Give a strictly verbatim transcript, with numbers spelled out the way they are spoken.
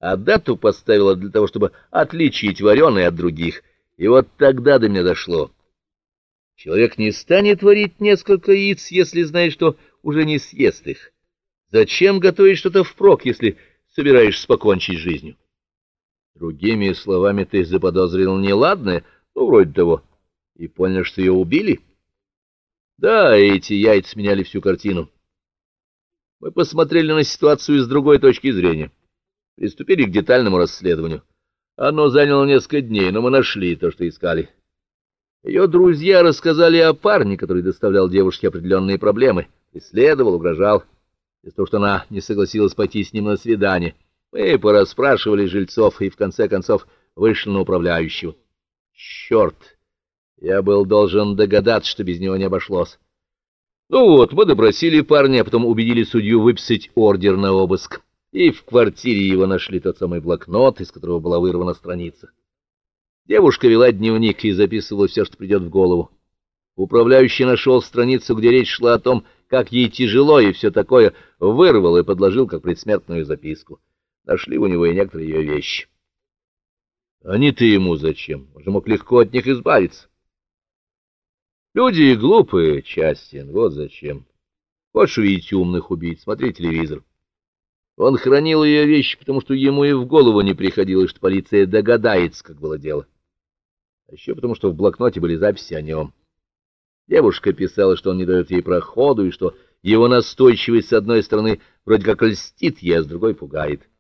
а дату поставила для того, чтобы отличить вареные от других. И вот тогда до меня дошло. Человек не станет варить несколько яиц, если знает, что уже не съест их. Зачем готовить что-то впрок, если собираешься покончить с жизнью? Другими словами, ты заподозрил неладное, ну, вроде того, и понял, что ее убили? Да, эти яйца меняли всю картину. Мы посмотрели на ситуацию с другой точки зрения. Приступили к детальному расследованию. Оно заняло несколько дней, но мы нашли то, что искали. Ее друзья рассказали о парне, который доставлял девушке определенные проблемы, преследовал, угрожал, из-за того, что она не согласилась пойти с ним на свидание. Мы порасспрашивали жильцов и, в конце концов, вышли на управляющего. Черт! Я был должен догадаться, что без него не обошлось. Ну вот, мы допросили парня, а потом убедили судью выписать ордер на обыск. И в квартире его нашли тот самый блокнот, из которого была вырвана страница. Девушка вела дневник и записывала все, что придет в голову. Управляющий нашел страницу, где речь шла о том, как ей тяжело и все такое, вырвал и подложил как предсмертную записку. Нашли у него и некоторые ее вещи. Они-то ему зачем? Он же мог легко от них избавиться. Люди глупые, Частин, вот зачем. Хочешь увидеть умных убийц, смотри телевизор. Он хранил ее вещи, потому что ему и в голову не приходилось, что полиция догадается, как было дело. А еще потому, что в блокноте были записи о нем. Девушка писала, что он не дает ей проходу, и что его настойчивость, с одной стороны, вроде как льстит ей, а с другой пугает.